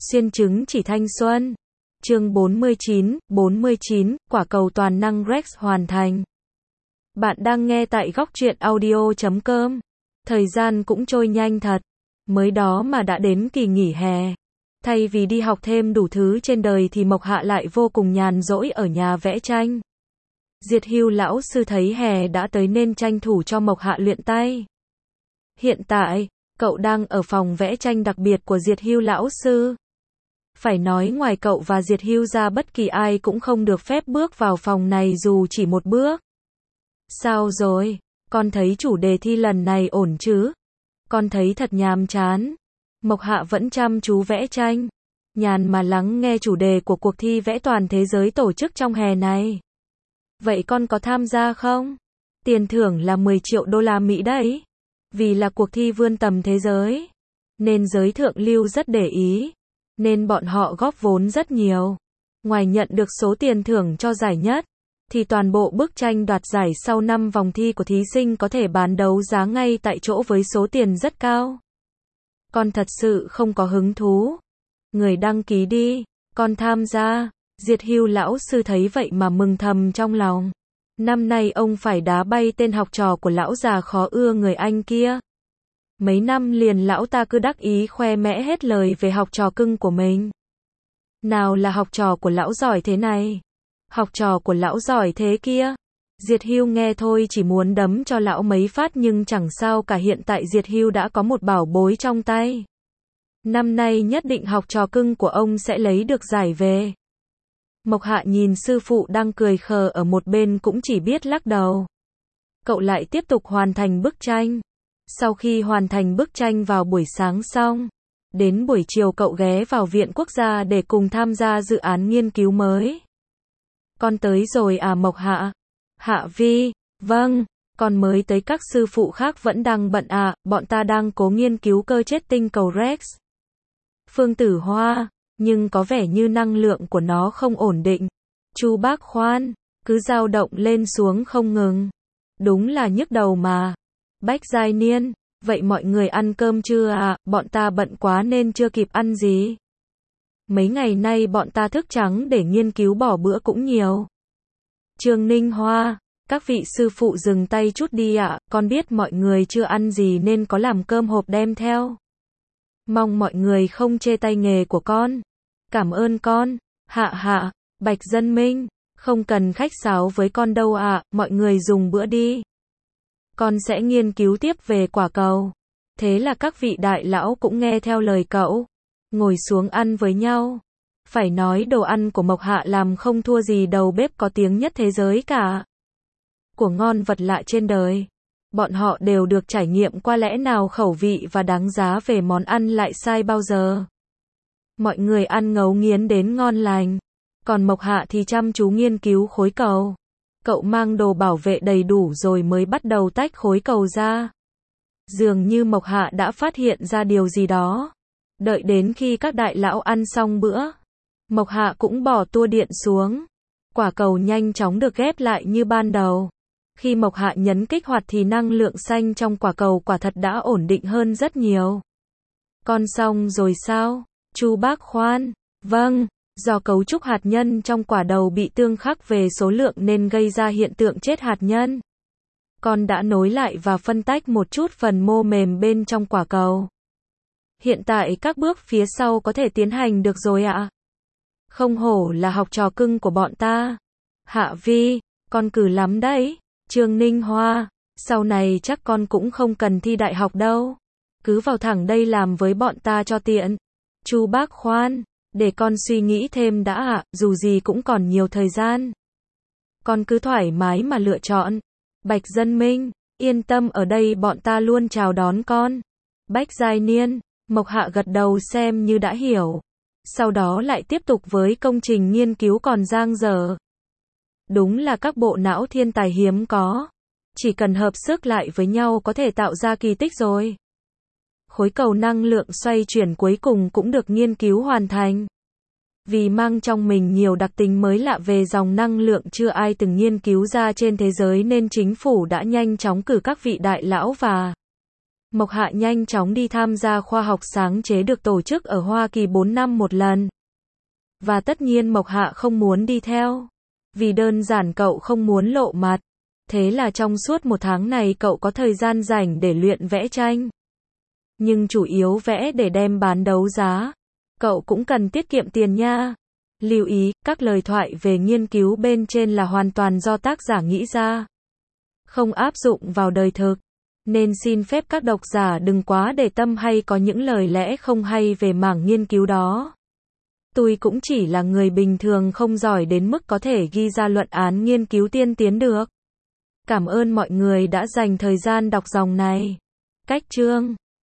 Xuyên chứng chỉ thanh xuân. Chương 49, quả cầu toàn năng Rex hoàn thành. Bạn đang nghe tại góc truyện audio.com. Thời gian cũng trôi nhanh thật. Mới đó mà đã đến kỳ nghỉ hè. Thay vì đi học thêm đủ thứ trên đời thì Mộc Hạ lại vô cùng nhàn rỗi ở nhà vẽ tranh. Diệt Hưu lão sư thấy hè đã tới nên tranh thủ cho Mộc Hạ luyện tay. Hiện tại, cậu đang ở phòng vẽ tranh đặc biệt của Diệt Hưu lão sư. Phải nói ngoài cậu và Diệt Hưu ra bất kỳ ai cũng không được phép bước vào phòng này dù chỉ một bước. Sao rồi? Con thấy chủ đề thi lần này ổn chứ? Con thấy thật nhàm chán. Mộc Hạ vẫn chăm chú vẽ tranh. Nhàn mà lắng nghe chủ đề của cuộc thi vẽ toàn thế giới tổ chức trong hè này. Vậy con có tham gia không? Tiền thưởng là 10 triệu đô la Mỹ đấy. Vì là cuộc thi vươn tầm thế giới, nên giới thượng lưu rất để ý, nên bọn họ góp vốn rất nhiều. Ngoài nhận được số tiền thưởng cho giải nhất, thì toàn bộ bức tranh đoạt giải sau 5 vòng thi của thí sinh có thể bán đấu giá ngay tại chỗ với số tiền rất cao. Con thật sự không có hứng thú. Người đăng ký đi, con tham gia. Diệt Hưu lão sư thấy vậy mà mừng thầm trong lòng. Năm nay ông phải đá bay tên học trò của lão già khó ưa người Anh kia. Mấy năm liền lão ta cứ đắc ý khoe mẽ hết lời về học trò cưng của mình. Nào là học trò của lão giỏi thế này, học trò của lão giỏi thế kia. Diệt Hưu nghe thôi chỉ muốn đấm cho lão mấy phát nhưng chẳng sao cả, hiện tại Diệt Hưu đã có một bảo bối trong tay. Năm nay nhất định học trò cưng của ông sẽ lấy được giải về. Mộc Hạ nhìn sư phụ đang cười khờ ở một bên cũng chỉ biết lắc đầu. Cậu lại tiếp tục hoàn thành bức tranh. Sau khi hoàn thành bức tranh vào buổi sáng xong, đến buổi chiều cậu ghé vào Viện Quốc gia để cùng tham gia dự án nghiên cứu mới. Con tới rồi à Mộc Hạ? Hạ Vi, vâng, con mới tới, các sư phụ khác vẫn đang bận à, bọn ta đang cố nghiên cứu cơ chết tinh cầu Rex. Phương Tử Hoa, nhưng có vẻ như năng lượng của nó không ổn định. Chu Bác Khoan, cứ dao động lên xuống không ngừng. Đúng là nhức đầu mà. Bách Giai Niên, vậy mọi người ăn cơm chưa à? Bọn ta bận quá nên chưa kịp ăn gì. Mấy ngày nay bọn ta thức trắng để nghiên cứu, bỏ bữa cũng nhiều. Trương Ninh Hoa, các vị sư phụ dừng tay chút đi ạ, con biết mọi người chưa ăn gì nên có làm cơm hộp đem theo. Mong mọi người không chê tay nghề của con. Cảm ơn con. Hạ, Bạch Dân Minh, không cần khách sáo với con đâu ạ, mọi người dùng bữa đi. Con sẽ nghiên cứu tiếp về quả cầu. Thế là các vị đại lão cũng nghe theo lời cậu, ngồi xuống ăn với nhau. Phải nói đồ ăn của Mộc Hạ làm không thua gì đầu bếp có tiếng nhất thế giới cả. Của ngon vật lạ trên đời. Bọn họ đều được trải nghiệm qua, lẽ nào khẩu vị và đáng giá về món ăn lại sai bao giờ. Mọi người ăn ngấu nghiến đến ngon lành. Còn Mộc Hạ thì chăm chú nghiên cứu khối cầu. Cậu mang đồ bảo vệ đầy đủ rồi mới bắt đầu tách khối cầu ra. Dường như Mộc Hạ đã phát hiện ra điều gì đó. Đợi đến khi các đại lão ăn xong bữa, Mộc Hạ cũng bỏ tua điện xuống. Quả cầu nhanh chóng được ghép lại như ban đầu. Khi Mộc Hạ nhấn kích hoạt thì năng lượng xanh trong quả cầu quả thật đã ổn định hơn rất nhiều. Con xong rồi sao? Chu Bác Khoan, vâng, do cấu trúc hạt nhân trong quả đầu bị tương khắc về số lượng nên gây ra hiện tượng chết hạt nhân. Con đã nối lại và phân tách một chút phần mô mềm bên trong quả cầu. Hiện tại các bước phía sau có thể tiến hành được rồi ạ. Không hổ là học trò cưng của bọn ta. Hạ Vi, con cừ lắm đấy. Trương Ninh Hoa, sau này chắc con cũng không cần thi đại học đâu. Cứ vào thẳng đây làm với bọn ta cho tiện. Chu Bác Khoan, để con suy nghĩ thêm đã ạ, dù gì cũng còn nhiều thời gian. Con cứ thoải mái mà lựa chọn. Bạch Dân Minh, yên tâm, ở đây bọn ta luôn chào đón con. Bách Giai Niên, Mộc Hạ gật đầu xem như đã hiểu. Sau đó lại tiếp tục với công trình nghiên cứu còn dang dở. Đúng là các bộ não thiên tài hiếm có. Chỉ cần hợp sức lại với nhau có thể tạo ra kỳ tích rồi. Khối cầu năng lượng xoay chuyển cuối cùng cũng được nghiên cứu hoàn thành. Vì mang trong mình nhiều đặc tính mới lạ về dòng năng lượng chưa ai từng nghiên cứu ra trên thế giới nên chính phủ đã nhanh chóng cử các vị đại lão và Mộc Hạ nhanh chóng đi tham gia khoa học sáng chế được tổ chức ở Hoa Kỳ 4 năm một lần. Và tất nhiên Mộc Hạ không muốn đi theo. Vì đơn giản cậu không muốn lộ mặt. Thế là trong suốt một tháng này cậu có thời gian rảnh để luyện vẽ tranh. Nhưng chủ yếu vẽ để đem bán đấu giá. Cậu cũng cần tiết kiệm tiền nha. Lưu ý, các lời thoại về nghiên cứu bên trên là hoàn toàn do tác giả nghĩ ra. Không áp dụng vào đời thực. Nên xin phép các độc giả đừng quá để tâm hay có những lời lẽ không hay về mảng nghiên cứu đó. Tôi cũng chỉ là người bình thường không giỏi đến mức có thể ghi ra luận án nghiên cứu tiên tiến được. Cảm ơn mọi người đã dành thời gian đọc dòng này. Cách chương